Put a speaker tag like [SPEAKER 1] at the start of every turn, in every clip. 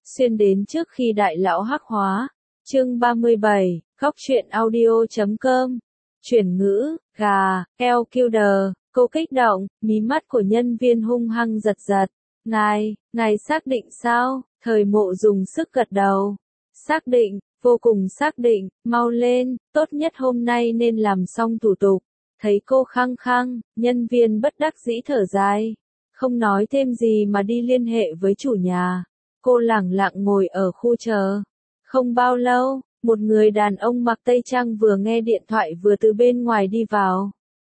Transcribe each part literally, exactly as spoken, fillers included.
[SPEAKER 1] xuyên đến trước khi đại lão hắc hóa. Chương ba mươi bảy, góc truyện audio chấm com. Chuyển ngữ, gà, eo killer, cô kích động, mí mắt của nhân viên hung hăng giật giật. Ngài, ngài xác định sao? Thời Mộ dùng sức gật đầu. Xác định, vô cùng xác định, mau lên, tốt nhất hôm nay nên làm xong thủ tục. Thấy cô khăng khăng, nhân viên bất đắc dĩ thở dài. Không nói thêm gì mà đi liên hệ với chủ nhà. Cô lẳng lặng ngồi ở khu chờ. Không bao lâu, một người đàn ông mặc tây trang vừa nghe điện thoại vừa từ bên ngoài đi vào.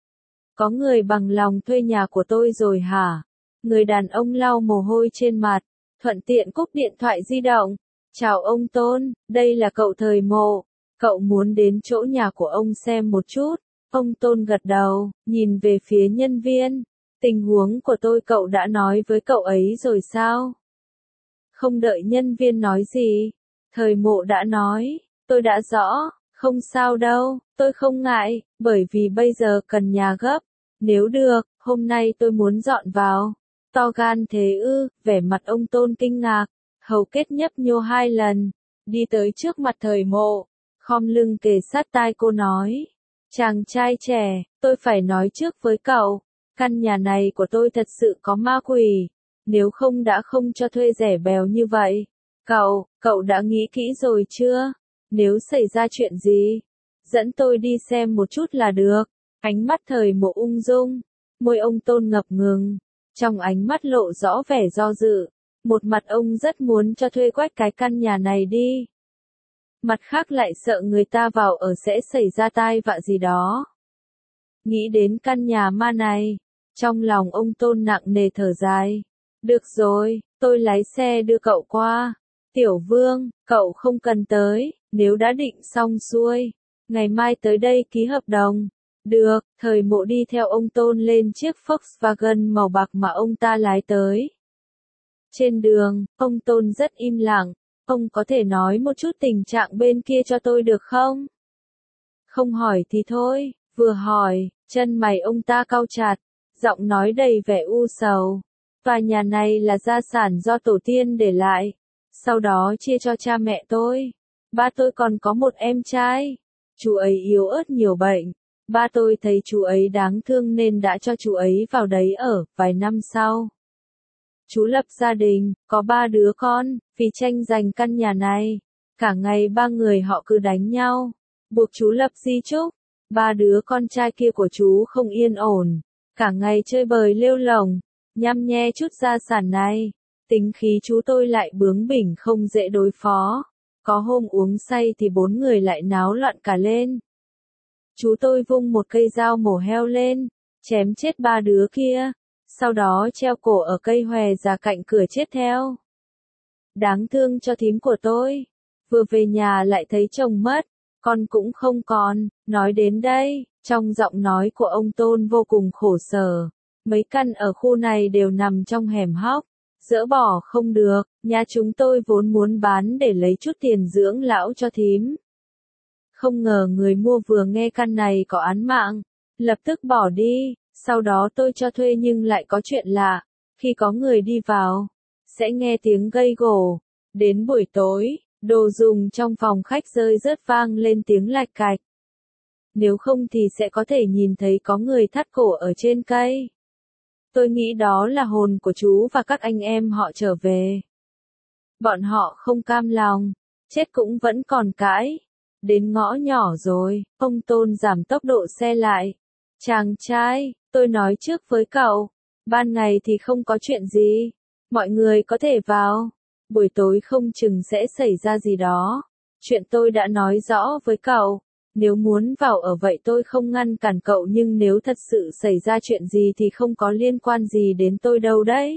[SPEAKER 1] Có người bằng lòng thuê nhà của tôi rồi hả? Người đàn ông lau mồ hôi trên mặt, thuận tiện cúp điện thoại di động. Chào ông Tôn, đây là cậu Thời Mộ. Cậu muốn đến chỗ nhà của ông xem một chút. Ông Tôn gật đầu, nhìn về phía nhân viên. Tình huống của tôi cậu đã nói với cậu ấy rồi sao? Không đợi nhân viên nói gì. Thời Mộ đã nói, tôi đã rõ, không sao đâu, tôi không ngại, bởi vì bây giờ cần nhà gấp. Nếu được, hôm nay tôi muốn dọn vào. To gan thế ư, vẻ mặt ông Tôn kinh ngạc, hầu kết nhấp nhô hai lần, đi tới trước mặt Thời Mộ, khom lưng kề sát tai cô nói. Chàng trai trẻ, tôi phải nói trước với cậu, căn nhà này của tôi thật sự có ma quỷ, nếu không đã không cho thuê rẻ bèo như vậy. Cậu, cậu đã nghĩ kỹ rồi chưa? Nếu xảy ra chuyện gì, dẫn tôi đi xem một chút là được. Ánh mắt Thời Mộ ung dung, môi ông Tôn ngập ngừng, trong ánh mắt lộ rõ vẻ do dự. Một mặt ông rất muốn cho thuê quách cái căn nhà này đi. Mặt khác lại sợ người ta vào ở sẽ xảy ra tai vạ gì đó. Nghĩ đến căn nhà ma này, trong lòng ông Tôn nặng nề thở dài. Được rồi, tôi lái xe đưa cậu qua. Tiểu Vương, cậu không cần tới, nếu đã định xong xuôi, ngày mai tới đây ký hợp đồng. Được, Thời Mộ đi theo ông Tôn lên chiếc Volkswagen màu bạc mà ông ta lái tới. Trên đường, ông Tôn rất im lặng. Ông có thể nói một chút tình trạng bên kia cho tôi được không? Không hỏi thì thôi, vừa hỏi, chân mày ông ta cau chặt, giọng nói đầy vẻ u sầu. Tòa nhà này là gia sản do tổ tiên để lại, sau đó chia cho cha mẹ tôi. Ba tôi còn có một em trai, chú ấy yếu ớt nhiều bệnh. Ba tôi thấy chú ấy đáng thương nên đã cho chú ấy vào đấy ở. Vài năm sau, chú lập gia đình, có ba đứa con, vì tranh giành căn nhà này. Cả ngày ba người họ cứ đánh nhau, buộc chú lập di chúc. Ba đứa con trai kia của chú không yên ổn, cả ngày chơi bời lêu lổng, nhăm nhe chút gia sản này. Tính khí chú tôi lại bướng bỉnh không dễ đối phó. Có hôm uống say thì bốn người lại náo loạn cả lên. Chú tôi vung một cây dao mổ heo lên, chém chết ba đứa kia. Sau đó treo cổ ở cây hòe già cạnh cửa chết theo. Đáng thương cho thím của tôi. Vừa về nhà lại thấy chồng mất, con cũng không còn. Nói đến đây, trong giọng nói của ông Tôn vô cùng khổ sở. Mấy căn ở khu này đều nằm trong hẻm hóc, dỡ bỏ không được. Nhà chúng tôi vốn muốn bán để lấy chút tiền dưỡng lão cho thím. Không ngờ người mua vừa nghe căn này có án mạng, lập tức bỏ đi. Sau đó tôi cho thuê nhưng lại có chuyện lạ, khi có người đi vào, sẽ nghe tiếng gây gổ. Đến buổi tối, đồ dùng trong phòng khách rơi rớt vang lên tiếng lạch cạch. Nếu không thì sẽ có thể nhìn thấy có người thắt cổ ở trên cây. Tôi nghĩ đó là hồn của chú và các anh em họ trở về. Bọn họ không cam lòng, chết cũng vẫn còn cãi. Đến ngõ nhỏ rồi, ông Tôn giảm tốc độ xe lại. Chàng trai, tôi nói trước với cậu, ban ngày thì không có chuyện gì, mọi người có thể vào, buổi tối không chừng sẽ xảy ra gì đó. Chuyện tôi đã nói rõ với cậu, nếu muốn vào ở vậy tôi không ngăn cản cậu, nhưng nếu thật sự xảy ra chuyện gì thì không có liên quan gì đến tôi đâu đấy.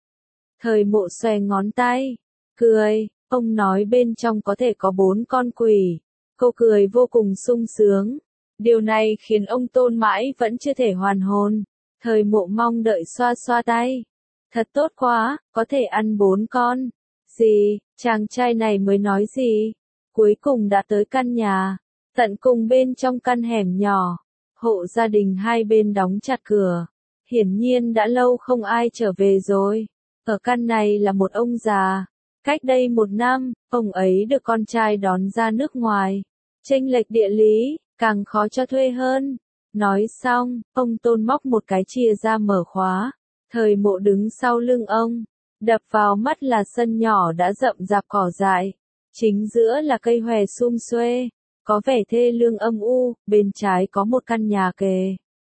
[SPEAKER 1] Thời Mộ xòe ngón tay, cười, ông nói bên trong có thể có bốn con quỷ. Cô cười vô cùng sung sướng. Điều này khiến ông Tôn mãi vẫn chưa thể hoàn hồn. Thời Mộ mong đợi xoa xoa tay. Thật tốt quá, có thể ăn bốn con. Gì, chàng trai này mới nói gì? Cuối cùng đã tới căn nhà. Tận cùng bên trong căn hẻm nhỏ, hộ gia đình hai bên đóng chặt cửa. Hiển nhiên đã lâu không ai trở về rồi. Ở căn này là một ông già. Cách đây một năm, ông ấy được con trai đón ra nước ngoài. Chênh lệch địa lý, càng khó cho thuê hơn. Nói xong, ông Tôn móc một cái chìa ra mở khóa. Thời Mộ đứng sau lưng ông. Đập vào mắt là sân nhỏ đã rậm rạp cỏ dại. Chính giữa là cây hòe sum xuê. Có vẻ thê lương âm u, bên trái có một căn nhà kề.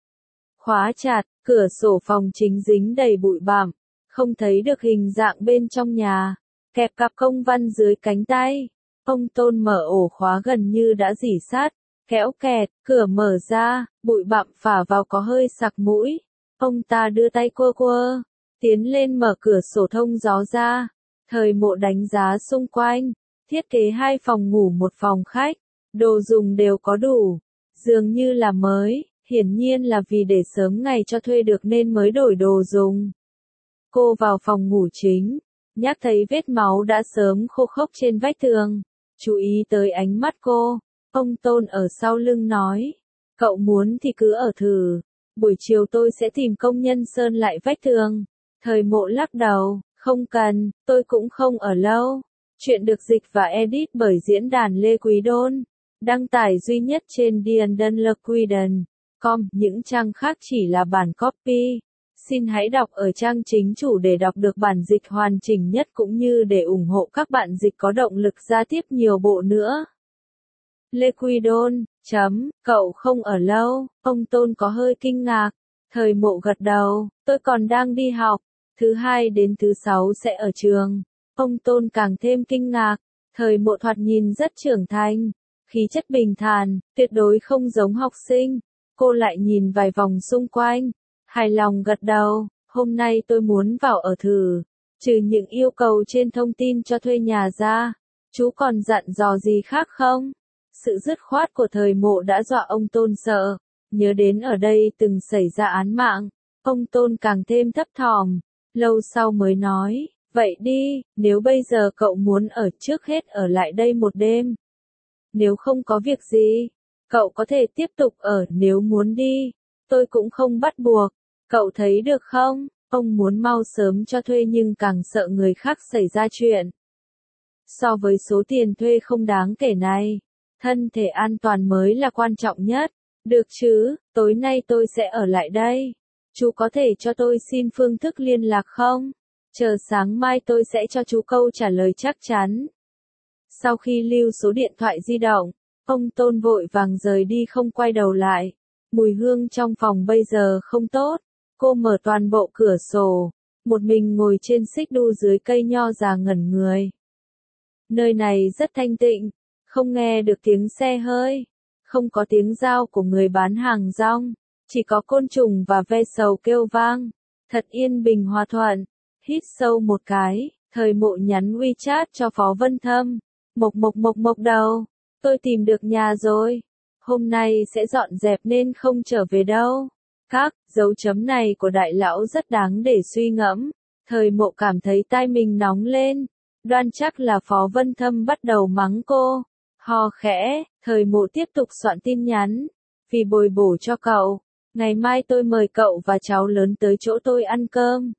[SPEAKER 1] Khóa chặt, cửa sổ phòng chính dính đầy bụi bặm. Không thấy được hình dạng bên trong nhà. Kẹp cặp công văn dưới cánh tay. Ông Tôn mở ổ khóa gần như đã rỉ sắt. Kéo kẹt, cửa mở ra, bụi bặm phả vào có hơi sặc mũi. Ông ta đưa tay quơ quơ, tiến lên mở cửa sổ thông gió ra. Thời Mộ đánh giá xung quanh, thiết kế hai phòng ngủ một phòng khách, đồ dùng đều có đủ, dường như là mới, hiển nhiên là vì để sớm ngày cho thuê được nên mới đổi đồ dùng. Cô vào phòng ngủ chính, nhắc thấy vết máu đã sớm khô khốc trên vách tường, chú ý tới ánh mắt cô. Ông Tôn ở sau lưng nói, cậu muốn thì cứ ở thử, buổi chiều tôi sẽ tìm công nhân sơn lại vách tường. Thời Mộ lắc đầu, không cần, tôi cũng không ở lâu. Chuyện được dịch và edit bởi diễn đàn Lê Quý Đôn, đăng tải duy nhất trên diandanlequiden chấm com, những trang khác chỉ là bản copy. Xin hãy đọc ở trang chính chủ để đọc được bản dịch hoàn chỉnh nhất cũng như để ủng hộ các bạn dịch có động lực ra tiếp nhiều bộ nữa. Lê Quý Đôn, chấm, cậu không ở lâu, ông Tôn có hơi kinh ngạc. Thời Mộ gật đầu, tôi còn đang đi học, thứ hai đến thứ sáu sẽ ở trường. Ông Tôn càng thêm kinh ngạc, Thời Mộ thoạt nhìn rất trưởng thành, khí chất bình thản, tuyệt đối không giống học sinh. Cô lại nhìn vài vòng xung quanh, hài lòng gật đầu, hôm nay tôi muốn vào ở thử, trừ những yêu cầu trên thông tin cho thuê nhà ra, chú còn dặn dò gì khác không? Sự dứt khoát của Thời Mộ đã dọa ông Tôn sợ, nhớ đến ở đây từng xảy ra án mạng, ông Tôn càng thêm thấp thỏm, lâu sau mới nói, vậy đi, nếu bây giờ cậu muốn ở trước hết ở lại đây một đêm. Nếu không có việc gì, cậu có thể tiếp tục ở, nếu muốn đi, tôi cũng không bắt buộc, cậu thấy được không? Ông muốn mau sớm cho thuê nhưng càng sợ người khác xảy ra chuyện. So với số tiền thuê không đáng kể này, thân thể an toàn mới là quan trọng nhất. Được chứ, tối nay tôi sẽ ở lại đây. Chú có thể cho tôi xin phương thức liên lạc không? Chờ sáng mai tôi sẽ cho chú câu trả lời chắc chắn. Sau khi lưu số điện thoại di động, ông Tôn vội vàng rời đi không quay đầu lại. Mùi hương trong phòng bây giờ không tốt. Cô mở toàn bộ cửa sổ, một mình ngồi trên xích đu dưới cây nho già ngẩn người. Nơi này rất thanh tịnh, không nghe được tiếng xe hơi, không có tiếng dao của người bán hàng rong, chỉ có côn trùng và ve sầu kêu vang. Thật yên bình hòa thuận. Hít sâu một cái, Thời Mộ nhắn WeChat cho Phó Vân Thâm. Mộc mộc mộc mộc đầu, tôi tìm được nhà rồi. Hôm nay sẽ dọn dẹp nên không trở về đâu. Các dấu chấm này của đại lão rất đáng để suy ngẫm. Thời Mộ cảm thấy tai mình nóng lên. Đoan chắc là Phó Vân Thâm bắt đầu mắng cô. Ho khẽ, Thời Mộ tiếp tục soạn tin nhắn. Vì bồi bổ cho cậu, ngày mai tôi mời cậu và cháu lớn tới chỗ tôi ăn cơm.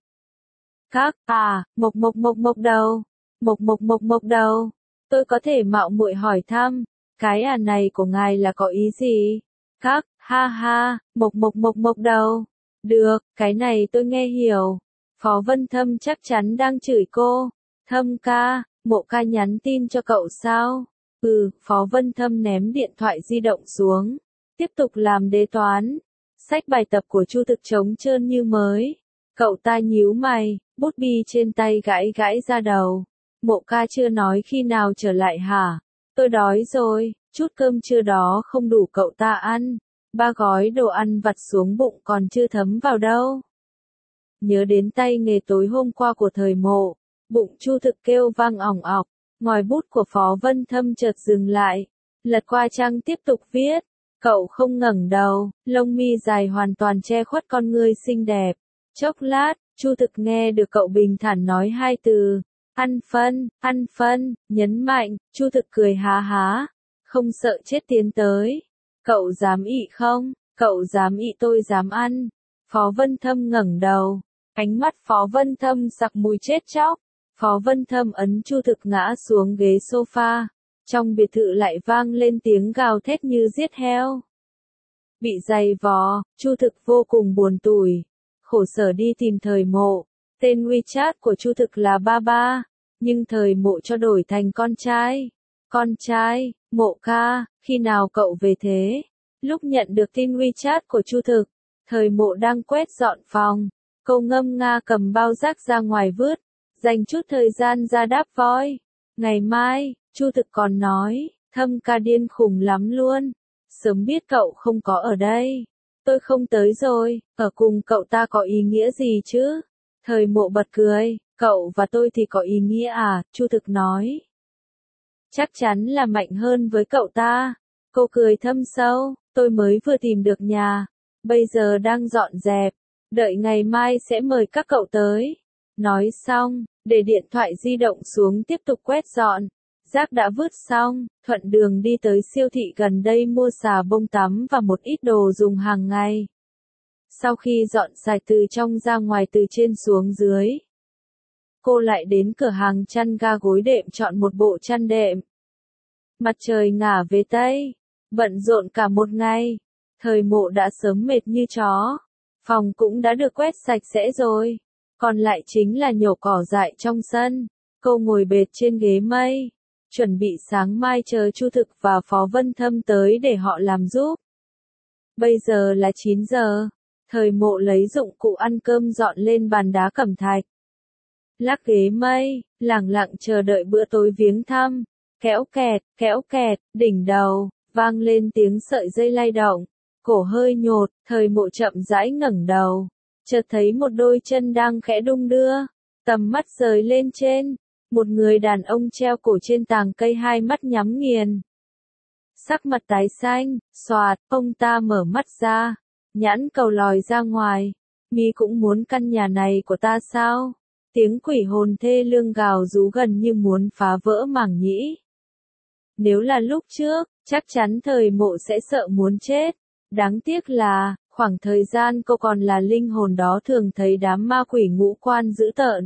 [SPEAKER 1] Các, à, mộc mộc mộc mộc đầu, mộc mộc mộc mộc đầu, tôi có thể mạo muội hỏi thăm, cái à này của ngài là có ý gì? Các, ha ha, mộc mộc mộc mộc đầu, được, cái này tôi nghe hiểu. Phó Vân Thâm chắc chắn đang chửi cô. Thâm ca, Mộ ca nhắn tin cho cậu sao? Ừ, Phó Vân Thâm ném điện thoại di động xuống, tiếp tục làm đề toán. Sách bài tập của Chu Thực trống trơn như mới. Cậu ta nhíu mày, bút bi trên tay gãi gãi ra đầu. Mộ ca chưa nói khi nào trở lại hả? Tôi đói rồi, chút cơm trưa đó không đủ cậu ta ăn. Ba gói đồ ăn vặt xuống bụng còn chưa thấm vào đâu. Nhớ đến tay nghề tối hôm qua của Thời Mộ, bụng Chu Thực kêu vang ỏng ọc. Ngòi bút của Phó Vân Thâm chợt dừng lại, lật qua trang tiếp tục viết. Cậu không ngẩng đầu, lông mi dài hoàn toàn che khuất con ngươi xinh đẹp. Chốc lát, Chu Thực nghe được cậu bình thản nói hai từ, ăn phân, ăn phân, nhấn mạnh. Chu Thực cười há há, không sợ chết tiến tới. Cậu dám ị không? Cậu dám ị tôi dám ăn. Phó Vân Thâm ngẩng đầu, ánh mắt Phó Vân Thâm sặc mùi chết chóc. Phó Vân Thâm ấn Chu Thực ngã xuống ghế sofa. Trong biệt thự lại vang lên tiếng gào thét như giết heo. Bị giày vò, Chu Thực vô cùng buồn tủi. Khổ sở đi tìm Thời Mộ. Tên WeChat của Chu Thực là Ba Ba. Nhưng Thời Mộ cho đổi thành con trai. Con trai, Mộ ca, khi nào cậu về thế? Lúc nhận được tin WeChat của Chu Thực, Thời Mộ đang quét dọn phòng. Cô ngâm nga cầm bao rác ra ngoài vứt. Dành chút thời gian ra đáp voi. Ngày mai, Chu Thực còn nói, Thâm ca điên khùng lắm luôn. Sớm biết cậu không có ở đây. Tôi không tới rồi, ở cùng cậu ta có ý nghĩa gì chứ? Thời Mộ bật cười, cậu và tôi thì có ý nghĩa à? Chu Thực nói. Chắc chắn là mạnh hơn với cậu ta. Cô cười thâm sâu, tôi mới vừa tìm được nhà. Bây giờ đang dọn dẹp. Đợi ngày mai sẽ mời các cậu tới. Nói xong, để điện thoại di động xuống tiếp tục quét dọn. Rác đã vứt xong, thuận đường đi tới siêu thị gần đây mua xà bông tắm và một ít đồ dùng hàng ngày. Sau khi dọn sạch từ trong ra ngoài từ trên xuống dưới, cô lại đến cửa hàng chăn ga gối đệm chọn một bộ chăn đệm. Mặt trời ngả về Tây, bận rộn cả một ngày. Thời Mộ đã sớm mệt như chó. Phòng cũng đã được quét sạch sẽ rồi. Còn lại chính là nhổ cỏ dại trong sân. Cô ngồi bệt trên ghế mây. Chuẩn bị sáng mai chờ Chu Thực và Phó Vân Thâm tới để họ làm giúp. Bây giờ là chín giờ. Thời Mộ lấy dụng cụ ăn cơm dọn lên bàn đá cẩm thạch. Lắc ghế mây, lẳng lặng chờ đợi bữa tối viếng thăm. Kéo kẹt, kéo kẹt, đỉnh đầu, vang lên tiếng sợi dây lay động. Cổ hơi nhột, Thời Mộ chậm rãi ngẩng đầu. Chợt thấy một đôi chân đang khẽ đung đưa. Tầm mắt rời lên trên. Một người đàn ông treo cổ trên tàng cây hai mắt nhắm nghiền. Sắc mặt tái xanh, xoạt, ông ta mở mắt ra. Nhãn cầu lòi ra ngoài. Mi cũng muốn căn nhà này của ta sao? Tiếng quỷ hồn thê lương gào rú gần như muốn phá vỡ màng nhĩ. Nếu là lúc trước, chắc chắn Thời Mộ sẽ sợ muốn chết. Đáng tiếc là, khoảng thời gian cô còn là linh hồn đó thường thấy đám ma quỷ ngũ quan dữ tợn.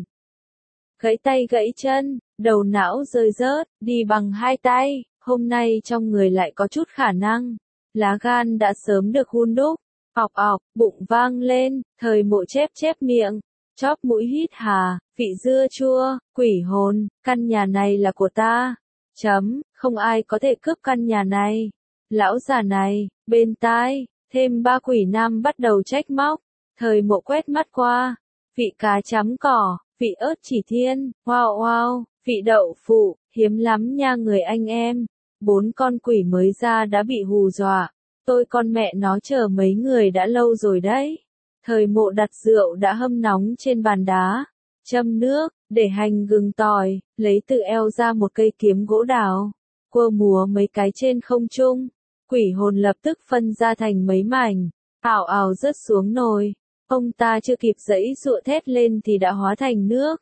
[SPEAKER 1] Gãy tay gãy chân, đầu não rơi rớt, đi bằng hai tay, hôm nay trong người lại có chút khả năng. Lá gan đã sớm được hun đúc, ọc ọc, bụng vang lên, Thời Mộ chép chép miệng, chóp mũi hít hà, vị dưa chua, quỷ hồn, căn nhà này là của ta. Chấm, không ai có thể cướp căn nhà này. Lão già này, bên tai, thêm ba quỷ nam bắt đầu trách móc. Thời Mộ quét mắt qua, vị cá chấm cỏ, vị ớt chỉ thiên, wow wow, vị đậu phụ, hiếm lắm nha người anh em. Bốn con quỷ mới ra đã bị hù dọa. Tôi con mẹ nó chờ mấy người đã lâu rồi đấy. Thời Mộ đặt rượu đã hâm nóng trên bàn đá. Châm nước, để hành gừng tỏi, lấy từ eo ra một cây kiếm gỗ đào. Quơ múa mấy cái trên không trung. Quỷ hồn lập tức phân ra thành mấy mảnh. Ảo ảo rớt xuống nồi. Ông ta chưa kịp giãy giụa thét lên thì đã hóa thành nước.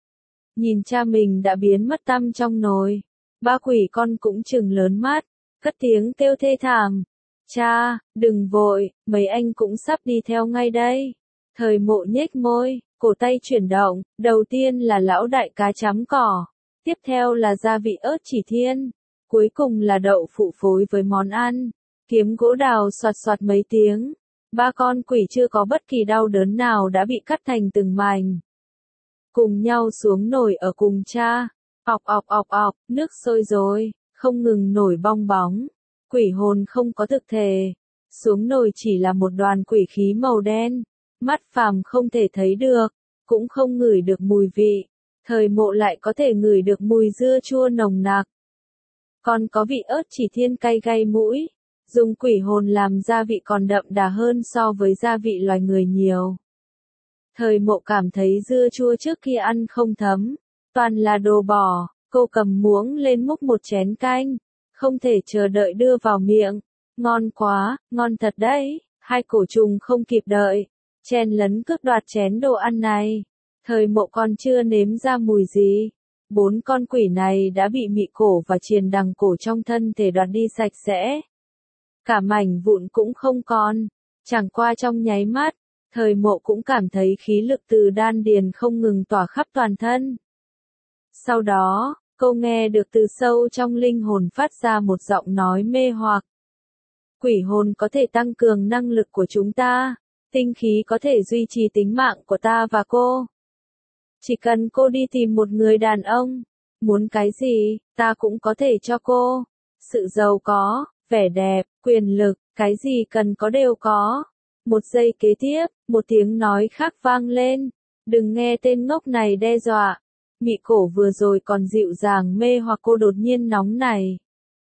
[SPEAKER 1] Nhìn cha mình đã biến mất tăm trong nồi. Ba quỷ con cũng trừng lớn mắt. Cất tiếng kêu thê thảm. Cha, đừng vội, mấy anh cũng sắp đi theo ngay đây. Thời Mộ nhếch môi, cổ tay chuyển động, đầu tiên là lão đại cá chấm cỏ, tiếp theo là gia vị ớt chỉ thiên, cuối cùng là đậu phụ phối với món ăn. Kiếm gỗ đào xoạt xoạt mấy tiếng, ba con quỷ chưa có bất kỳ đau đớn nào đã bị cắt thành từng mảnh. Cùng nhau xuống nồi ở cùng cha, ọc ọc ọc ọc, nước sôi rồi, không ngừng nổi bong bóng. Quỷ hồn không có thực thể, xuống nồi chỉ là một đoàn quỷ khí màu đen, mắt phàm không thể thấy được, cũng không ngửi được mùi vị. Thời Mộ lại có thể ngửi được mùi dưa chua nồng nặc. Còn có vị ớt chỉ thiên cay gay mũi, dùng quỷ hồn làm gia vị còn đậm đà hơn so với gia vị loài người nhiều. Thời Mộ cảm thấy dưa chua trước khi ăn không thấm, toàn là đồ bỏ. Cô cầm muỗng lên múc một chén canh, không thể chờ đợi đưa vào miệng. Ngon quá, ngon thật đấy. Hai cổ trùng không kịp đợi, chen lấn cướp đoạt chén đồ ăn này. Thời Mộ còn chưa nếm ra mùi gì, bốn con quỷ này đã bị mị cổ và triền đằng cổ trong thân thể đoạt đi sạch sẽ. Cả mảnh vụn cũng không còn. Chẳng qua trong nháy mắt, Thời Mộ cũng cảm thấy khí lực từ đan điền không ngừng tỏa khắp toàn thân. Sau đó, cô nghe được từ sâu trong linh hồn phát ra một giọng nói mê hoặc. Quỷ hồn có thể tăng cường năng lực của chúng ta, tinh khí có thể duy trì tính mạng của ta và cô. Chỉ cần cô đi tìm một người đàn ông, muốn cái gì, ta cũng có thể cho cô. Sự giàu có, vẻ đẹp, quyền lực, cái gì cần có đều có. Một giây kế tiếp, một tiếng nói khác vang lên. Đừng nghe tên ngốc này đe dọa. Mị cổ vừa rồi còn dịu dàng mê hoặc cô đột nhiên nóng này.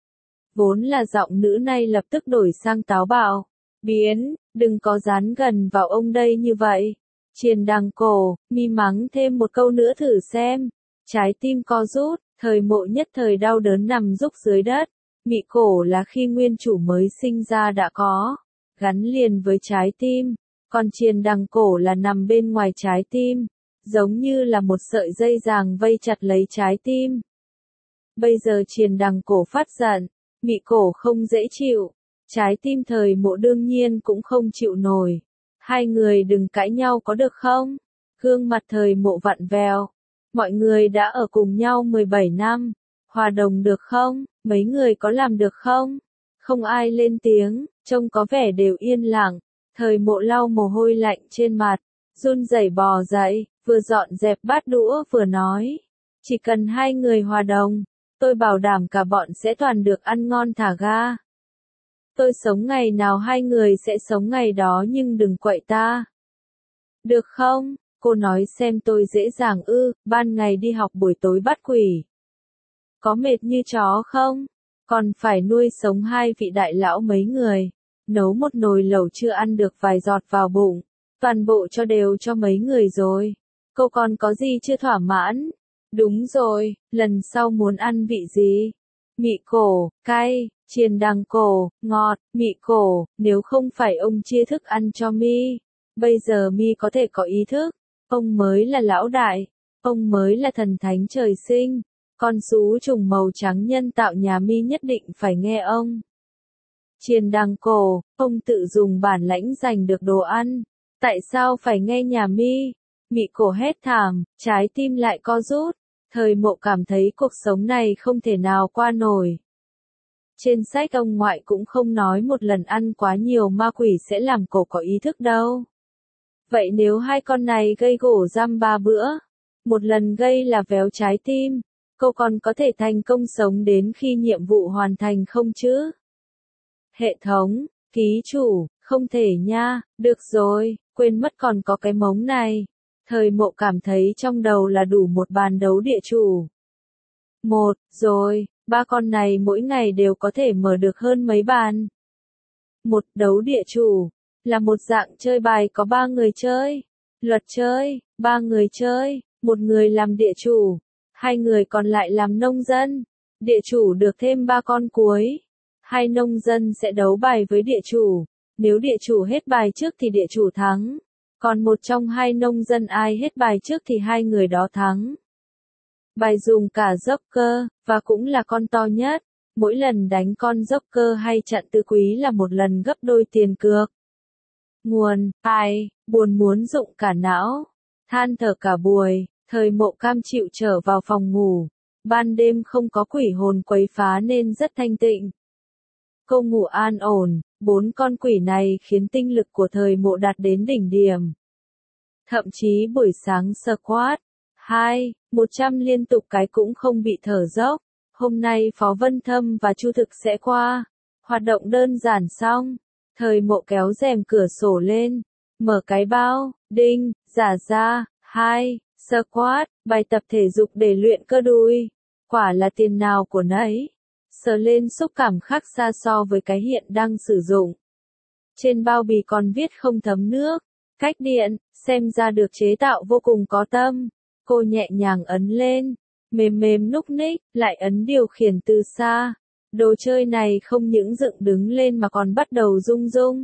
[SPEAKER 1] Vốn là giọng nữ này lập tức đổi sang táo bạo. Biến, đừng có dán gần vào ông đây như vậy. Triền đằng cổ, mi mắng thêm một câu nữa thử xem. Trái tim co rút, thời mộ nhất thời đau đớn nằm rúc dưới đất. Mị cổ là khi nguyên chủ mới sinh ra đã có, gắn liền với trái tim. Còn triền đằng cổ là nằm bên ngoài trái tim, giống như là một sợi dây ràng vây chặt lấy trái tim. Bây giờ triền đằng cổ phát giận, mị cổ không dễ chịu. Trái tim thời mộ đương nhiên cũng không chịu nổi. Hai người đừng cãi nhau có được không? Gương mặt thời mộ vặn vẹo. Mọi người đã ở cùng nhau mười bảy năm. Hòa đồng được không? Mấy người có làm được không? Không ai lên tiếng, trông có vẻ đều yên lặng. Thời mộ lau mồ hôi lạnh trên mặt, run rẩy bò dậy, vừa dọn dẹp bát đũa vừa nói. Chỉ cần hai người hòa đồng, tôi bảo đảm cả bọn sẽ toàn được ăn ngon thả ga. Tôi sống ngày nào hai người sẽ sống ngày đó nhưng đừng quậy ta. Được không? Cô nói xem tôi dễ dàng ư, ban ngày đi học buổi tối bắt quỷ. Có mệt như chó không? Còn phải nuôi sống hai vị đại lão mấy người. Nấu một nồi lẩu chưa ăn được vài giọt vào bụng. Toàn bộ cho đều cho mấy người rồi. Cô còn có gì chưa thỏa mãn? Đúng rồi, lần sau muốn ăn vị gì? Mị cổ, cay, triền đằng cổ, ngọt, mị cổ, nếu không phải ông chia thức ăn cho mi. Bây giờ mi có thể có ý thức. Ông mới là lão đại. Ông mới là thần thánh trời sinh. Con sú trùng màu trắng nhân tạo nhà mi nhất định phải nghe ông. Triền đằng cổ, ông tự dùng bản lãnh giành được đồ ăn. Tại sao phải nghe nhà mi? Mị cổ hét thảm, trái tim lại co rút. Thời mộ cảm thấy cuộc sống này không thể nào qua nổi. Trên sách ông ngoại cũng không nói một lần ăn quá nhiều ma quỷ sẽ làm cổ có ý thức đâu. Vậy nếu hai con này gây gổ giam ba bữa, một lần gây là véo trái tim, cô còn có thể thành công sống đến khi nhiệm vụ hoàn thành không chứ? Hệ thống, ký chủ, không thể nha, được rồi, quên mất còn có cái mống này. Thời mộ cảm thấy trong đầu là đủ một bàn đấu địa chủ. Một, rồi, ba con này mỗi ngày đều có thể mở được hơn mấy bàn. Một đấu địa chủ, là một dạng chơi bài có ba người chơi. Luật chơi, ba người chơi, một người làm địa chủ, hai người còn lại làm nông dân. Địa chủ được thêm ba con cuối. Hai nông dân sẽ đấu bài với địa chủ. Nếu địa chủ hết bài trước thì địa chủ thắng. Còn một trong hai nông dân ai hết bài trước thì hai người đó thắng. Bài dùng cả Joker, và cũng là con to nhất. Mỗi lần đánh con Joker hay chặn tứ quý là một lần gấp đôi tiền cược. Nguồn, ai, buồn muốn dụng cả não. Than thở cả buổi, thời mộ cam chịu trở vào phòng ngủ. Ban đêm không có quỷ hồn quấy phá nên rất thanh tịnh. Cô ngủ an ổn, bốn con quỷ này khiến tinh lực của thời mộ đạt đến đỉnh điểm. Thậm chí buổi sáng squat, hai, một trăm liên tục cái cũng không bị thở dốc. Hôm nay Phó Vân Thâm và Chu Thực sẽ qua. Hoạt động đơn giản xong. Thời mộ kéo rèm cửa sổ lên. Mở cái bao, đinh, giả ra, hai, squat, bài tập thể dục để luyện cơ đùi. Quả là tiền nào của nấy. Sờ lên xúc cảm khác xa so với cái hiện đang sử dụng. Trên bao bì còn viết không thấm nước. Cách điện, xem ra được chế tạo vô cùng có tâm. Cô nhẹ nhàng ấn lên. Mềm mềm núc ních, lại ấn điều khiển từ xa. Đồ chơi này không những dựng đứng lên mà còn bắt đầu rung rung.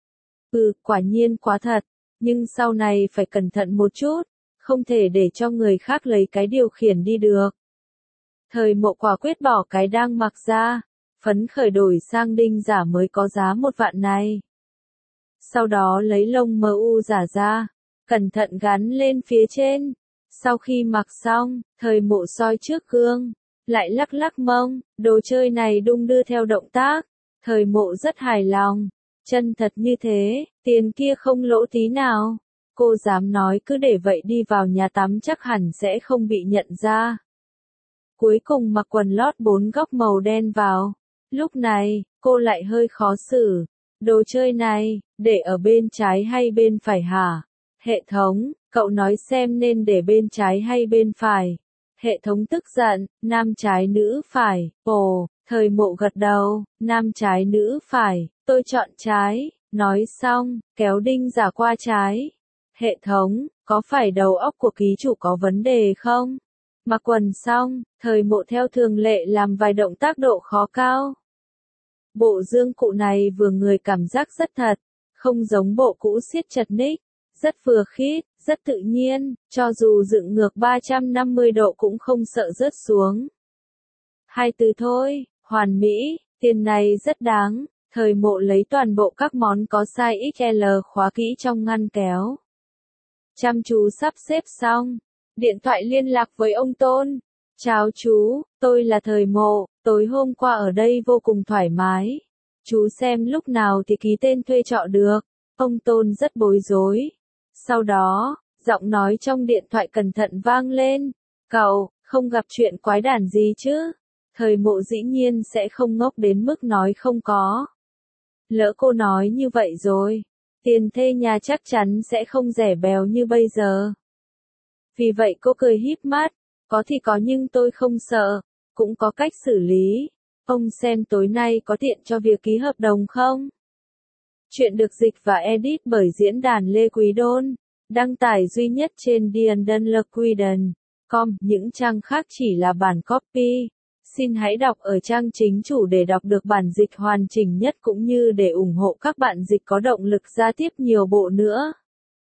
[SPEAKER 1] Ừ, quả nhiên quá thật. Nhưng sau này phải cẩn thận một chút. Không thể để cho người khác lấy cái điều khiển đi được. Thời mộ quả quyết bỏ cái đang mặc ra. Phấn khởi đổi sang đinh giả mới có giá một vạn này. Sau đó lấy lông mờ u giả ra. Cẩn thận gắn lên phía trên. Sau khi mặc xong, thời mộ soi trước gương, lại lắc lắc mông, đồ chơi này đung đưa theo động tác. Thời mộ rất hài lòng, chân thật như thế, tiền kia không lỗ tí nào. Cô dám nói cứ để vậy đi vào nhà tắm chắc hẳn sẽ không bị nhận ra. Cuối cùng mặc quần lót bốn góc màu đen vào. Lúc này, cô lại hơi khó xử. Đồ chơi này, để ở bên trái hay bên phải hả? Hệ thống, cậu nói xem nên để bên trái hay bên phải. Hệ thống tức giận, nam trái nữ phải. Ồ, thời mộ gật đầu, nam trái nữ phải, tôi chọn trái. Nói xong, kéo đinh giả qua trái. Hệ thống, có phải đầu óc của ký chủ có vấn đề không? Mặc quần xong, thời mộ theo thường lệ làm vài động tác độ khó cao. Bộ dương cụ này vừa người cảm giác rất thật, không giống bộ cũ siết chặt ních, rất vừa khít, rất tự nhiên, cho dù dựng ngược ba trăm năm mươi độ cũng không sợ rớt xuống. Hai từ thôi, hoàn mỹ, tiền này rất đáng, thời mộ lấy toàn bộ các món có size ích lờ khóa kỹ trong ngăn kéo. Chăm chú sắp xếp xong, điện thoại liên lạc với ông Tôn. Chào chú, tôi là thời mộ, tối hôm qua ở đây vô cùng thoải mái. Chú xem lúc nào thì ký tên thuê trọ được. Ông Tôn rất bối rối. Sau đó, giọng nói trong điện thoại cẩn thận vang lên. Cậu, không gặp chuyện quái đản gì chứ? Thời mộ dĩ nhiên sẽ không ngốc đến mức nói không có. Lỡ cô nói như vậy rồi, tiền thuê nhà chắc chắn sẽ không rẻ bèo như bây giờ. Vì vậy cô cười híp mắt, có thì có nhưng tôi không sợ, cũng có cách xử lý. Ông xem tối nay có tiện cho việc ký hợp đồng không? Chuyện được dịch và edit bởi diễn đàn Lê Quý Đôn, đăng tải duy nhất trên diandanlequiden chấm com, những trang khác chỉ là bản copy. Xin hãy đọc ở trang chính chủ để đọc được bản dịch hoàn chỉnh nhất cũng như để ủng hộ các bạn dịch có động lực ra tiếp nhiều bộ nữa.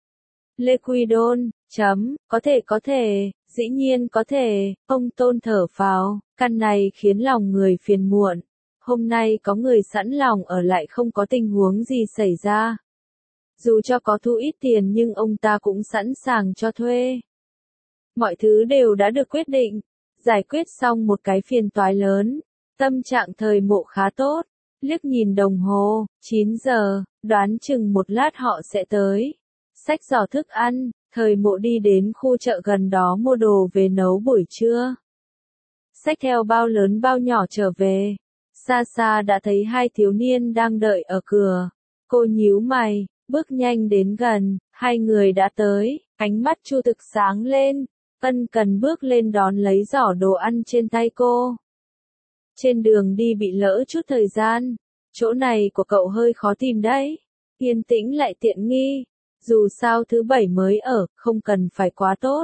[SPEAKER 1] Lê Quý Đôn, chấm, có thể có thể, dĩ nhiên có thể, ông Tôn thở phào, căn này khiến lòng người phiền muộn. Hôm nay có người sẵn lòng ở lại không có tình huống gì xảy ra. Dù cho có thu ít tiền nhưng ông ta cũng sẵn sàng cho thuê. Mọi thứ đều đã được quyết định, giải quyết xong một cái phiền toái lớn. Tâm trạng thời mộ khá tốt, liếc nhìn đồng hồ, chín giờ, đoán chừng một lát họ sẽ tới. Xách giỏ thức ăn, thời mộ đi đến khu chợ gần đó mua đồ về nấu buổi trưa. Xách theo bao lớn bao nhỏ trở về. Xa xa đã thấy hai thiếu niên đang đợi ở cửa. Cô nhíu mày, bước nhanh đến gần, hai người đã tới, ánh mắt Chu Thực sáng lên, ân cần bước lên đón lấy giỏ đồ ăn trên tay cô. Trên đường đi bị lỡ chút thời gian, chỗ này của cậu hơi khó tìm đấy, yên tĩnh lại tiện nghi, dù sao thứ bảy mới ở, không cần phải quá tốt.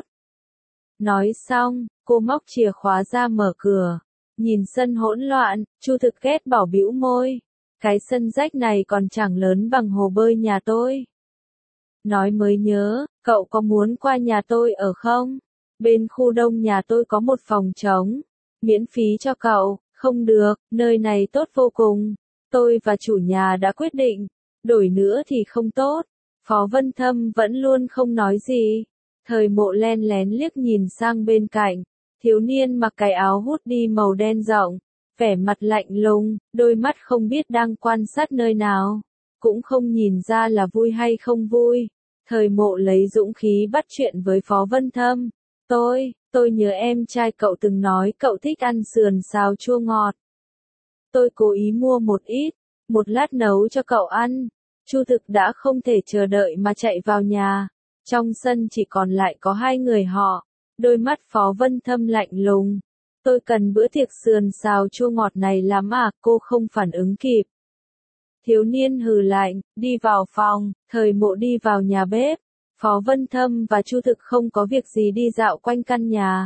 [SPEAKER 1] Nói xong, cô móc chìa khóa ra mở cửa. Nhìn sân hỗn loạn, Chu Thực ghét bỏ bĩu môi. Cái sân rách này còn chẳng lớn bằng hồ bơi nhà tôi. Nói mới nhớ, cậu có muốn qua nhà tôi ở không? Bên khu đông nhà tôi có một phòng trống. Miễn phí cho cậu, không được, nơi này tốt vô cùng. Tôi và chủ nhà đã quyết định, đổi nữa thì không tốt. Phó Vân Thâm vẫn luôn không nói gì. Thời mộ len lén liếc nhìn sang bên cạnh. Thiếu niên mặc cái áo hoodie màu đen rộng, vẻ mặt lạnh lùng, đôi mắt không biết đang quan sát nơi nào, cũng không nhìn ra là vui hay không vui. Thời mộ lấy dũng khí bắt chuyện với Phó Vân Thâm. Tôi, tôi nhớ em trai cậu từng nói cậu thích ăn sườn xào chua ngọt. Tôi cố ý mua một ít, một lát nấu cho cậu ăn. Chu Thực đã không thể chờ đợi mà chạy vào nhà. Trong sân chỉ còn lại có hai người họ. Đôi mắt Phó Vân Thâm lạnh lùng. Tôi cần bữa tiệc sườn xào chua ngọt này lắm à, cô không phản ứng kịp. Thiếu niên hừ lạnh, đi vào phòng, thời mộ đi vào nhà bếp. Phó Vân Thâm và Chu Thực không có việc gì đi dạo quanh căn nhà.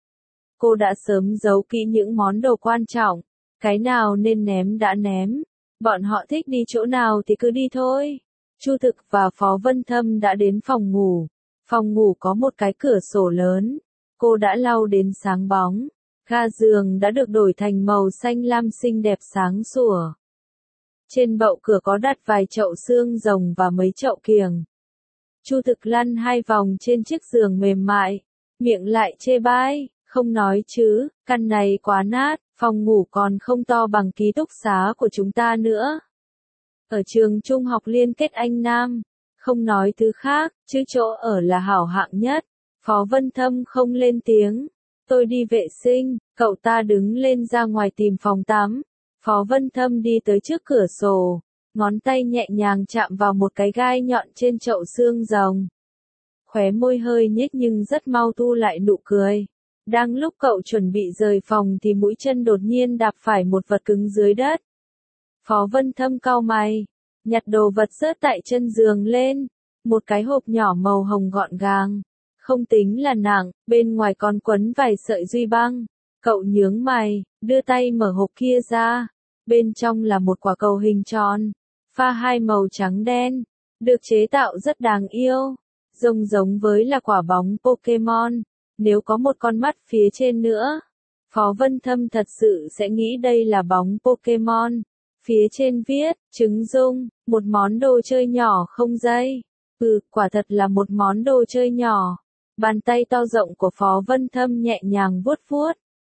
[SPEAKER 1] Cô đã sớm giấu kỹ những món đồ quan trọng, cái nào nên ném đã ném. Bọn họ thích đi chỗ nào thì cứ đi thôi. Chu Thực và Phó Vân Thâm đã đến phòng ngủ. Phòng ngủ có một cái cửa sổ lớn. Cô đã lau đến sáng bóng. Ga giường đã được đổi thành màu xanh lam xinh đẹp sáng sủa. Trên bậu cửa có đặt vài chậu xương rồng và mấy chậu kiểng. Chu Thực lăn hai vòng trên chiếc giường mềm mại. miệng lại chê bai, không nói chứ, căn này quá nát, phòng ngủ còn không to bằng ký túc xá của chúng ta nữa. Ở trường trung học liên kết Anh Nam, không nói thứ khác, chứ chỗ ở là hảo hạng nhất. Phó Vân Thâm không lên tiếng. Tôi đi vệ sinh, cậu ta đứng lên ra ngoài tìm phòng tắm. Phó Vân Thâm đi tới trước cửa sổ, ngón tay nhẹ nhàng chạm vào một cái gai nhọn trên chậu xương rồng. Khóe môi hơi nhếch nhưng rất mau thu lại nụ cười. Đang lúc cậu chuẩn bị rời phòng thì mũi chân đột nhiên đạp phải một vật cứng dưới đất. Phó Vân Thâm cau mày, nhặt đồ vật rớt tại chân giường lên, một cái hộp nhỏ màu hồng gọn gàng, không tính là nặng, bên ngoài còn quấn vài sợi duy băng. Cậu nhướng mày, đưa tay mở hộp kia ra, bên trong là một quả cầu hình tròn, pha hai màu trắng đen, được chế tạo rất đáng yêu, giống giống với là quả bóng Pokemon, nếu có một con mắt phía trên nữa. Phó Vân Thâm thật sự sẽ nghĩ đây là bóng Pokemon. Phía trên viết, trứng dung, một món đồ chơi nhỏ không dây. Ừ, quả thật là một món đồ chơi nhỏ. Bàn tay to rộng của Phó Vân Thâm nhẹ nhàng vuốt vuốt.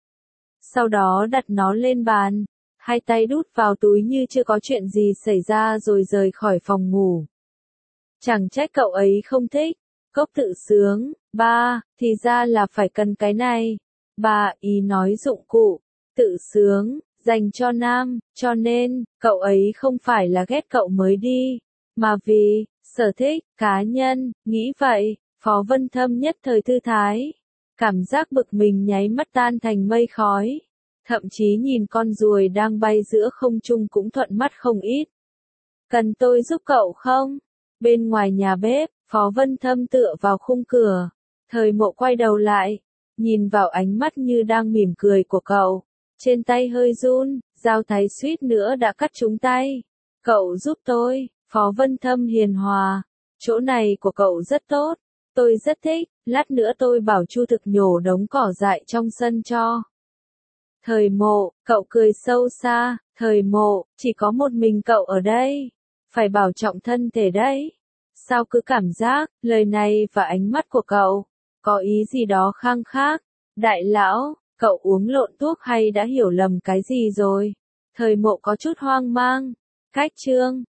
[SPEAKER 1] Sau đó đặt nó lên bàn, hai tay đút vào túi như chưa có chuyện gì xảy ra rồi rời khỏi phòng ngủ. Chẳng trách cậu ấy không thích. Cốc tự sướng, ba, thì ra là phải cần cái này. Bà ý nói dụng cụ, tự sướng, dành cho nam, cho nên, cậu ấy không phải là ghét cậu mới đi, mà vì, sở thích, cá nhân, nghĩ vậy, Phó Vân Thâm nhất thời thư thái. Cảm giác bực mình nháy mắt tan thành mây khói. Thậm chí nhìn con ruồi đang bay giữa không trung cũng thuận mắt không ít. Cần tôi giúp cậu không? Bên ngoài nhà bếp, Phó Vân Thâm tựa vào khung cửa. Thời Mộ quay đầu lại, nhìn vào ánh mắt như đang mỉm cười của cậu. Trên tay hơi run, dao thái suýt nữa đã cắt trúng tay. Cậu giúp tôi, Phó Vân Thâm hiền hòa. Chỗ này của cậu rất tốt. Tôi rất thích, lát nữa tôi bảo Chu Thực nhổ đống cỏ dại trong sân cho. Thời Mộ, cậu cười sâu xa, Thời Mộ, chỉ có một mình cậu ở đây. Phải bảo trọng thân thể đấy. Sao cứ cảm giác, lời này và ánh mắt của cậu, có ý gì đó khăng khác. Đại lão, cậu uống lộn thuốc hay đã hiểu lầm cái gì rồi? Thời Mộ có chút hoang mang. Cách chương